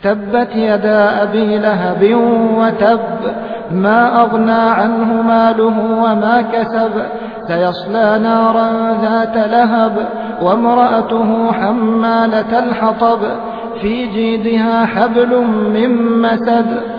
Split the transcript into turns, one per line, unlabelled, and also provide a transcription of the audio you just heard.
تبت يدا أبي لهب وتب ما أغنى عنه ماله وما كسب سيصلى نارا ذات لهب وامرأته حمالة الحطب في جيدها حبل من مسد